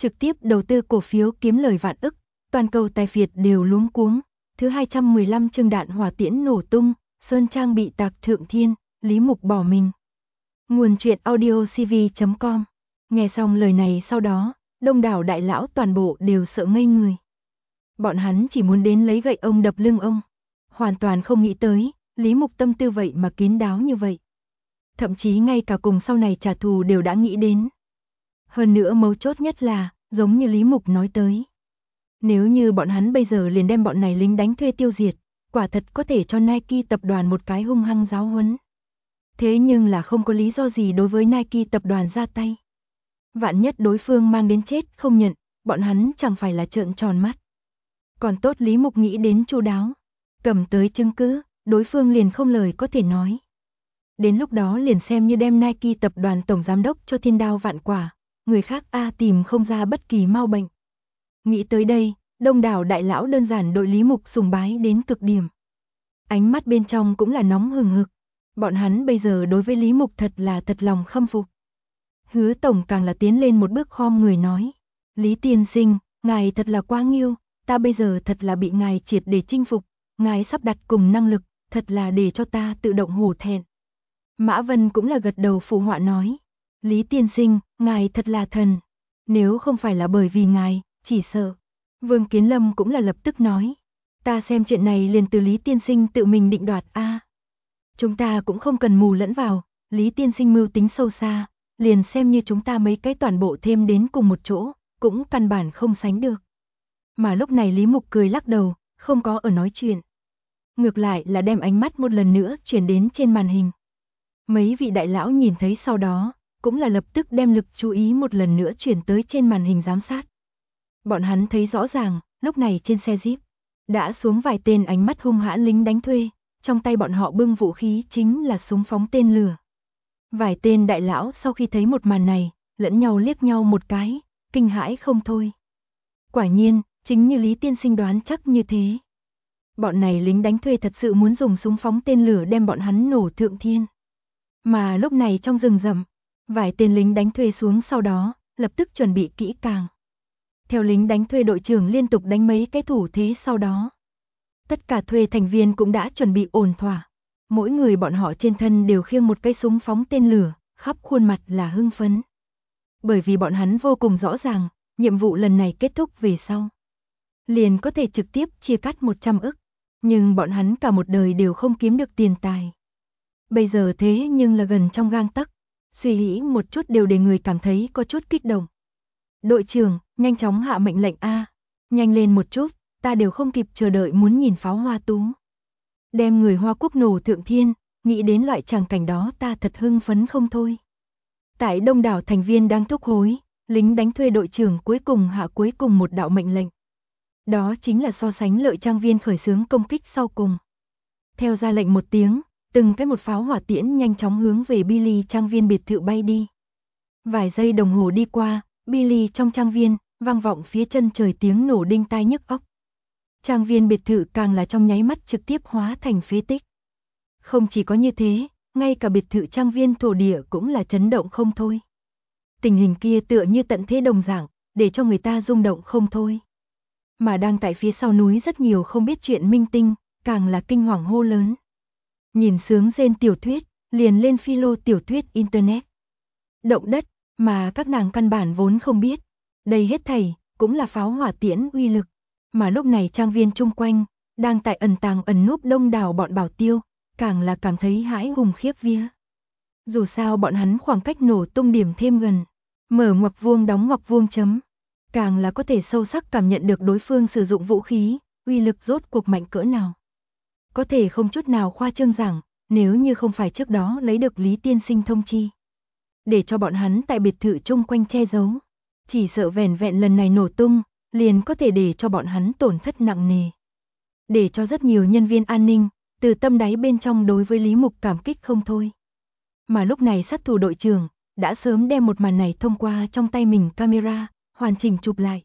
trực tiếp đầu tư cổ phiếu kiếm lời vạn ức, toàn cầu tài phiệt đều luống cuống. Thứ 215 chương đạn hỏa tiễn nổ tung, Sơn Trang bị tạc thượng thiên, Lý Mục bỏ mình. Nguồn truyện audio cv.com. Nghe xong lời này sau đó, đông đảo đại lão toàn bộ đều sợ ngây người. Bọn hắn chỉ muốn đến lấy gậy ông đập lưng ông. Hoàn toàn không nghĩ tới, Lý Mục tâm tư vậy mà kín đáo như vậy. Thậm chí ngay cả cùng sau này trả thù đều đã nghĩ đến. Hơn nữa mấu chốt nhất là, giống như Lý Mục nói tới. Nếu như bọn hắn bây giờ liền đem bọn này lính đánh thuê tiêu diệt, quả thật có thể cho Nike tập đoàn một cái hung hăng giáo huấn. Thế nhưng là không có lý do gì đối với Nike tập đoàn ra tay. Vạn nhất đối phương mang đến chết không nhận, bọn hắn chẳng phải là trợn tròn mắt. Còn tốt Lý Mục nghĩ đến chu đáo, cầm tới chứng cứ, đối phương liền không lời có thể nói. Đến lúc đó liền xem như đem Nike tập đoàn tổng giám đốc cho thiên đao vạn quả, người khác tìm không ra bất kỳ mau bệnh. Nghĩ tới đây, đông đảo đại lão đơn giản đội Lý Mục sùng bái đến cực điểm. Ánh mắt bên trong cũng là nóng hừng hực, bọn hắn bây giờ đối với Lý Mục thật là thật lòng khâm phục. Hứa tổng càng là tiến lên một bước khom người nói, Lý tiên sinh, ngài thật là quá nghiêu, ta bây giờ thật là bị ngài triệt để chinh phục, ngài sắp đặt cùng năng lực, thật là để cho ta tự động hổ thẹn. Mã Vân cũng là gật đầu phụ họa nói, Lý tiên sinh, ngài thật là thần, nếu không phải là bởi vì ngài, chỉ sợ. Vương Kiến Lâm cũng là lập tức nói, ta xem chuyện này liền từ Lý tiên sinh tự mình định đoạt chúng ta cũng không cần mù lẫn vào, Lý tiên sinh mưu tính sâu xa, liền xem như chúng ta mấy cái toàn bộ thêm đến cùng một chỗ, cũng căn bản không sánh được. Mà lúc này Lý Mục cười lắc đầu, không có ở nói chuyện. Ngược lại là đem ánh mắt một lần nữa chuyển đến trên màn hình. Mấy vị đại lão nhìn thấy sau đó, cũng là lập tức đem lực chú ý một lần nữa chuyển tới trên màn hình giám sát. Bọn hắn thấy rõ ràng, lúc này trên xe Jeep, đã xuống vài tên ánh mắt hung hãn lính đánh thuê, trong tay bọn họ bưng vũ khí chính là súng phóng tên lửa. Vài tên đại lão sau khi thấy một màn này, lẫn nhau liếc nhau một cái, kinh hãi không thôi. Quả nhiên, chính như Lý tiên sinh đoán chắc như thế. Bọn này lính đánh thuê thật sự muốn dùng súng phóng tên lửa đem bọn hắn nổ thượng thiên. Mà lúc này trong rừng rậm, vài tên lính đánh thuê xuống sau đó, lập tức chuẩn bị kỹ càng. Theo lính đánh thuê đội trưởng liên tục đánh mấy cái thủ thế sau đó. Tất cả thuê thành viên cũng đã chuẩn bị ổn thỏa. Mỗi người bọn họ trên thân đều khiêng một cây súng phóng tên lửa, khắp khuôn mặt là hưng phấn. Bởi vì bọn hắn vô cùng rõ ràng, nhiệm vụ lần này kết thúc về sau. Liền có thể trực tiếp chia cắt 100 ức. Nhưng bọn hắn cả một đời đều không kiếm được tiền tài. Bây giờ thế nhưng là gần trong gang tấc, suy nghĩ một chút đều để người cảm thấy có chút kích động. Đội trưởng, nhanh chóng hạ mệnh lệnh nhanh lên một chút, ta đều không kịp chờ đợi muốn nhìn pháo hoa tú. Đem người Hoa Quốc nổ thượng thiên, nghĩ đến loại tràng cảnh đó ta thật hưng phấn không thôi. Tại đông đảo thành viên đang thúc hối, lính đánh thuê đội trưởng cuối cùng hạ cuối cùng một đạo mệnh lệnh. Đó chính là so sánh lợi trang viên khởi xướng công kích sau cùng. Theo ra lệnh một tiếng, từng cái một pháo hỏa tiễn nhanh chóng hướng về Billy trang viên biệt thự bay đi. Vài giây đồng hồ đi qua, Billy trong trang viên, vang vọng phía chân trời tiếng nổ đinh tai nhức óc. Trang viên biệt thự càng là trong nháy mắt trực tiếp hóa thành phế tích. Không chỉ có như thế, ngay cả biệt thự trang viên thổ địa cũng là chấn động không thôi. Tình hình kia tựa như tận thế đồng dạng, để cho người ta rung động không thôi. Mà đang tại phía sau núi rất nhiều không biết chuyện minh tinh, càng là kinh hoàng hô lớn. Nhìn sướng rên tiểu thuyết, liền lên philo tiểu thuyết internet. Động đất, mà các nàng căn bản vốn không biết. Đây hết thảy, cũng là pháo hỏa tiễn uy lực. Mà lúc này trang viên chung quanh, đang tại ẩn tàng ẩn núp đông đảo bọn bảo tiêu, càng là cảm thấy hãi hùng khiếp vía. Dù sao bọn hắn khoảng cách nổ tung điểm thêm gần, mở ngoặc vuông đóng ngoặc vuông chấm, càng là có thể sâu sắc cảm nhận được đối phương sử dụng vũ khí, uy lực rốt cuộc mạnh cỡ nào. Có thể không chút nào khoa trương rằng, nếu như không phải trước đó lấy được Lý tiên sinh thông chi, để cho bọn hắn tại biệt thự chung quanh che giấu, chỉ sợ vẻn vẹn lần này nổ tung, liền có thể để cho bọn hắn tổn thất nặng nề. Để cho rất nhiều nhân viên an ninh, từ tâm đáy bên trong đối với Lý Mục cảm kích không thôi. Mà lúc này sát thủ đội trưởng, đã sớm đem một màn này thông qua trong tay mình camera, hoàn chỉnh chụp lại.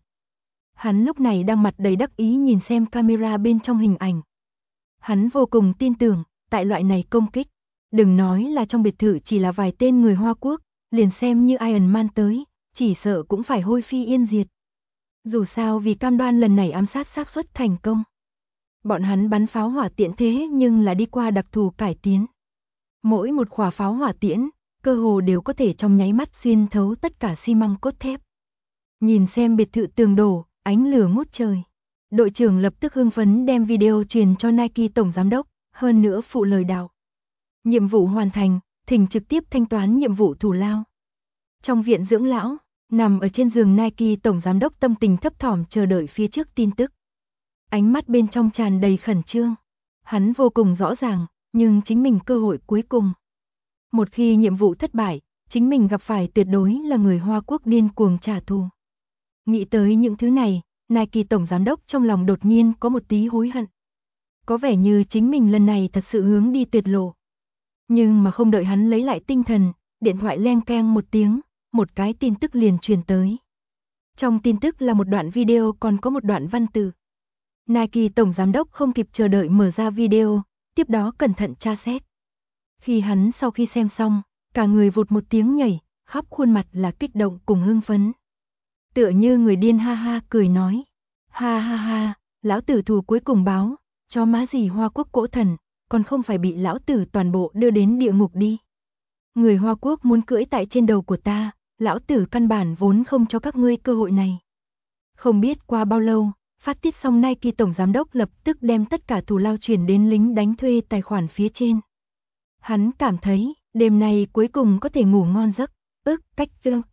Hắn lúc này đang mặt đầy đắc ý nhìn xem camera bên trong hình ảnh. Hắn vô cùng tin tưởng, tại loại này công kích, đừng nói là trong biệt thự chỉ là vài tên người Hoa Quốc, liền xem như Iron Man tới, chỉ sợ cũng phải hôi phi yên diệt. Dù sao vì cam đoan lần này ám sát xác suất thành công. Bọn hắn bắn pháo hỏa tiễn thế nhưng là đi qua đặc thù cải tiến. Mỗi một quả pháo hỏa tiễn, cơ hồ đều có thể trong nháy mắt xuyên thấu tất cả xi măng cốt thép. Nhìn xem biệt thự tường đổ, ánh lửa ngút trời. Đội trưởng lập tức hưng phấn đem video truyền cho Nike tổng giám đốc, hơn nữa phụ lời đạo. Nhiệm vụ hoàn thành, thỉnh trực tiếp thanh toán nhiệm vụ thù lao. Trong viện dưỡng lão, nằm ở trên giường Nike tổng giám đốc tâm tình thấp thỏm chờ đợi phía trước tin tức. Ánh mắt bên trong tràn đầy khẩn trương. Hắn vô cùng rõ ràng, nhưng chính mình cơ hội cuối cùng. Một khi nhiệm vụ thất bại, chính mình gặp phải tuyệt đối là người Hoa Quốc điên cuồng trả thù. Nghĩ tới những thứ này, Nike tổng giám đốc trong lòng đột nhiên có một tí hối hận. Có vẻ như chính mình lần này thật sự hướng đi tuyệt lộ. Nhưng mà không đợi hắn lấy lại tinh thần, điện thoại leng keng một tiếng, một cái tin tức liền truyền tới. Trong tin tức là một đoạn video còn có một đoạn văn từ. Nike tổng giám đốc không kịp chờ đợi mở ra video, tiếp đó cẩn thận tra xét. Khi hắn sau khi xem xong, cả người vụt một tiếng nhảy, khắp khuôn mặt là kích động cùng hưng phấn. Tựa như người điên ha ha cười nói. Ha ha ha, lão tử thù cuối cùng báo, cho má gì Hoa Quốc cỗ thần, còn không phải bị lão tử toàn bộ đưa đến địa ngục đi. Người Hoa Quốc muốn cưỡi tại trên đầu của ta, lão tử căn bản vốn không cho các ngươi cơ hội này. Không biết qua bao lâu, phát tiết xong Nike tổng giám đốc lập tức đem tất cả thù lao chuyển đến lính đánh thuê tài khoản phía trên. Hắn cảm thấy, đêm nay cuối cùng có thể ngủ ngon giấc, cách